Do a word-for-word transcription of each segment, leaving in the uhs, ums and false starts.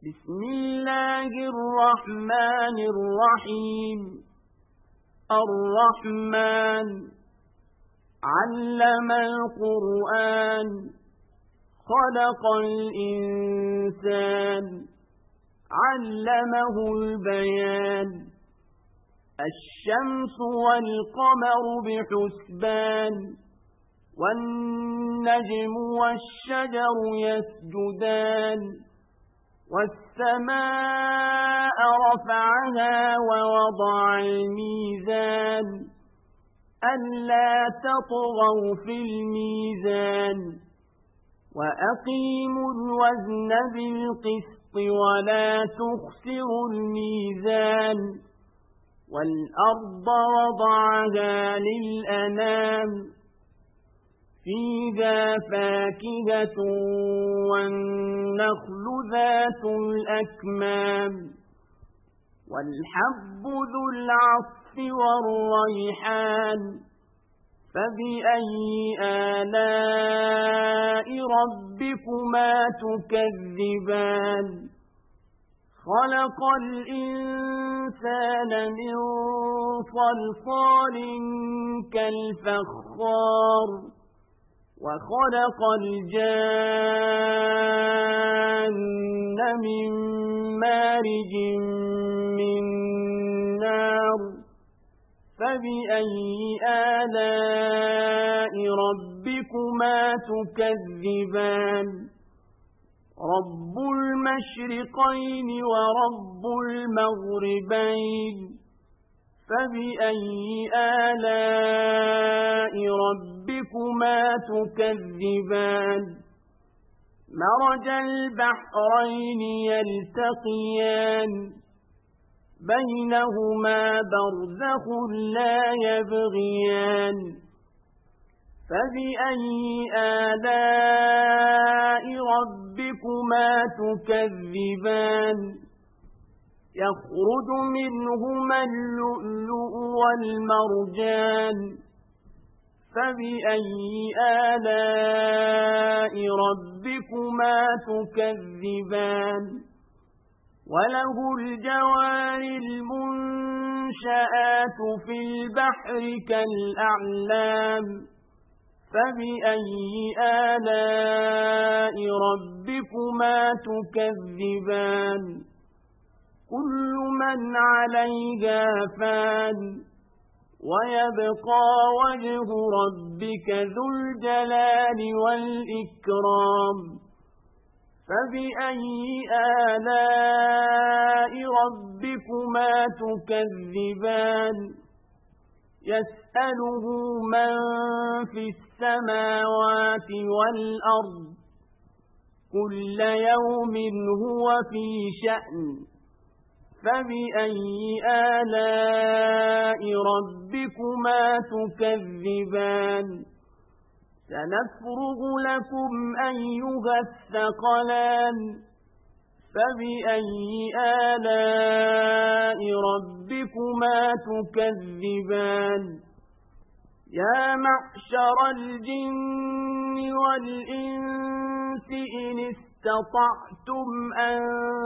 بسم الله الرحمن الرحيم الرحمن علم القرآن خلق الإنسان علمه البيان الشمس والقمر بحسبان والنجم والشجر يسجدان والسماء رفعها ووضع الميزان ألا تطغوا في الميزان وأقيموا الوزن بالقسط ولا تخسروا الميزان والأرض وضعها للأنام فيها فاكهة والنخل ذات الأكمام والحب ذو العصف والريحان فبأي آلاء ربكما تكذبان خلق الإنسان من صلصال كالفخار وخلق الجان من مارج من نار فبأي آلاء ربكما تكذبان رب المشرقين ورب المغربين فبأي آلاء ربكما تكذبان مرج البحرين يلتقيان بينهما برزخ لا يبغيان فبأي آلاء ربكما تكذبان يخرج منهما اللؤلؤ والمرجان فبأي آلاء ربكما تكذبان وله الجوار المنشآت في البحر كالأعلام فبأي آلاء ربكما تكذبان كل من عليها فان ويبقى وجه ربك ذو الجلال والإكرام فبأي آلاء ربكما تكذبان يسأله من في السماوات والأرض كل يوم هو في شأن فبأي آلاء ربكما تكذبان سنفرغ لكم أيها الثقلان فبأي آلاء ربكما تكذبان يا معشر الجن والإنس إن استطعتم أن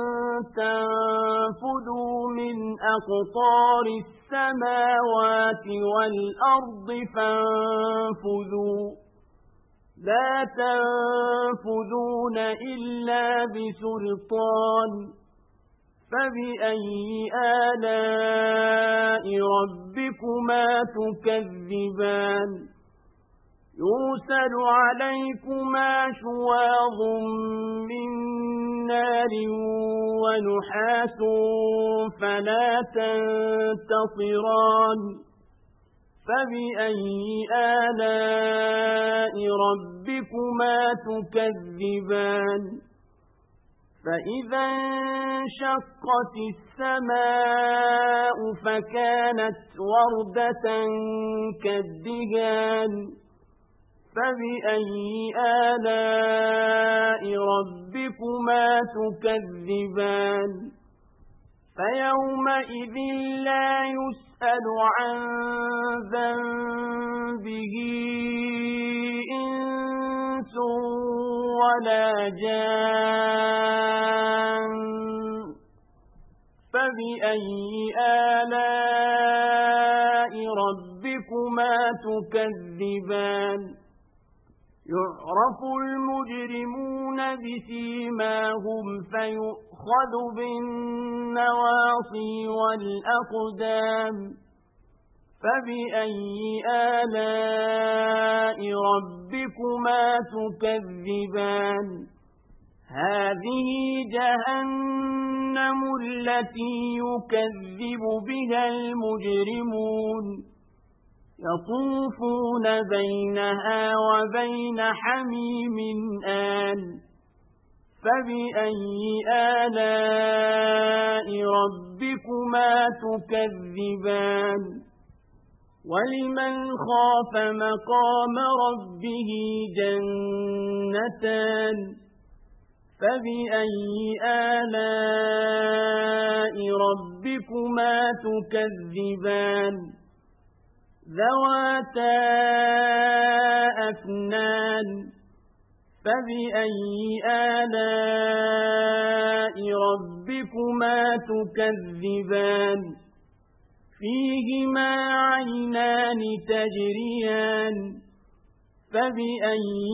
تنفذوا من أقطار السماوات والأرض فانفذوا لا تنفذون إلا بسلطان فبأي آلاء ربكما تكذبان يرسل عليكما شواظ من نار ونحاس فلا تنتصران فبأي آلاء ربكما تكذبان فإذا انشقت السماء فكانت وردة كالدهان فبأي آلاء ربكما تكذبان فيومئذ لا يسأل عن ذنبه إنس ولا جان فبأي آلاء ربكما تكذبان يعرف المجرمون بسيماهم فيؤخذ بالنواصي والأقدام فبأي آلاء ربكما تكذبان هذه جهنم التي يكذب بها المجرمون يطوفون بينها وبين حميم آن فبأي آلاء ربكما تكذبان ولمن خاف مقام ربه جنتان فبأي آلاء ربكما تكذبان ذواتا أفنان فبأي آلاء ربكما تكذبان فيهما عينان تجريان فبأي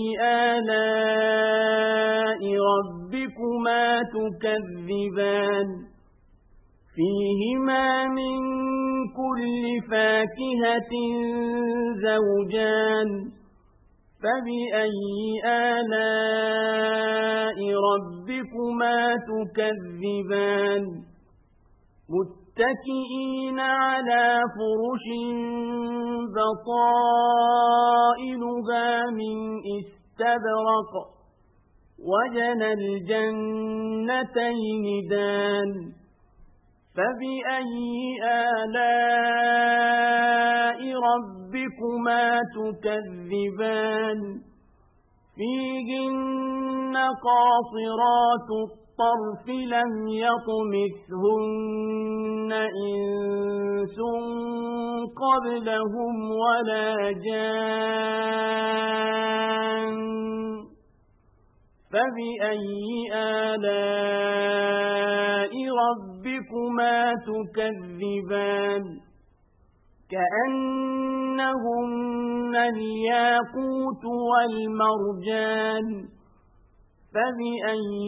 آلاء ربكما تكذبان فيهما من كل فاكهة زوجان فبأي آلاء ربكما تكذبان متكئين على فرش بطائنها من استبرق وجنى الجنتين دان فبأي آلاء ربكما تكذبان فيهن قاصرات الطرف لم يطمثهن إنس قبلهم ولا جان فبأي آلاء ربكما تكذبان كأنهن الياقوت والمرجان فبأي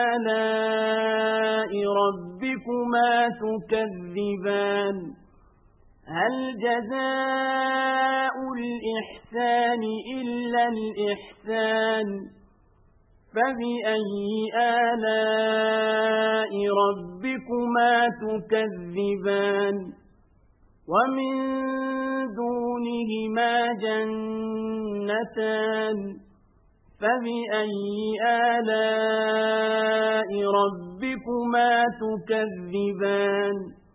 آلاء ربكما تكذبان هل جزاء الإحسان إلا الإحسان فبأي آلاء ربكما تكذبان ومن دونهما جنتان فبأي آلاء ربكما تكذبان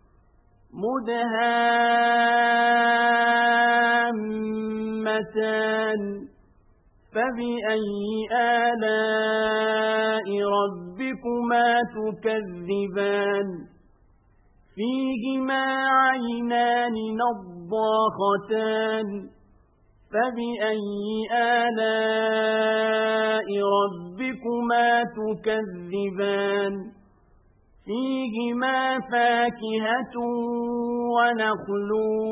مدهامتان فبأي آلاء ربكما تكذبان فيهما عينان نضاختان فبأي آلاء ربكما تكذبان فيهما فاكهة ونخل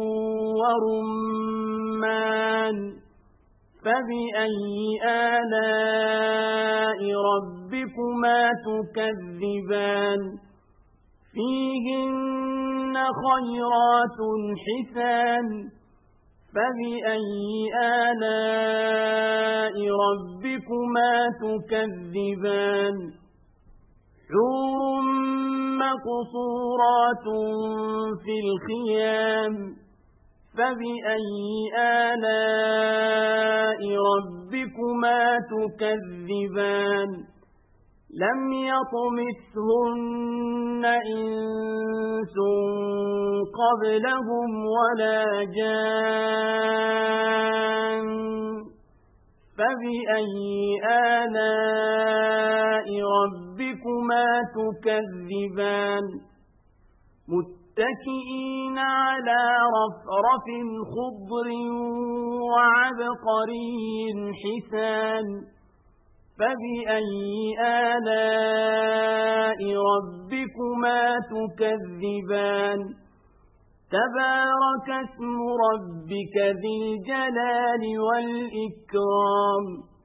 ورمان فبأي آلاء ربكما تكذبان فيهن خيرات حسان فبأي آلاء ربكما تكذبان حور مقصورات في الخيام فبأي آلاء ربكما تكذبان لم يطمثهن إنس قبلهم ولا جان فبأي آلاء ربكما تكذبان متكئين على رفرف خضر وعبقري حسان فبأي آلاء ربكما ربكما تكذبان تبارك اسم ربك ذي الجلال والإكرام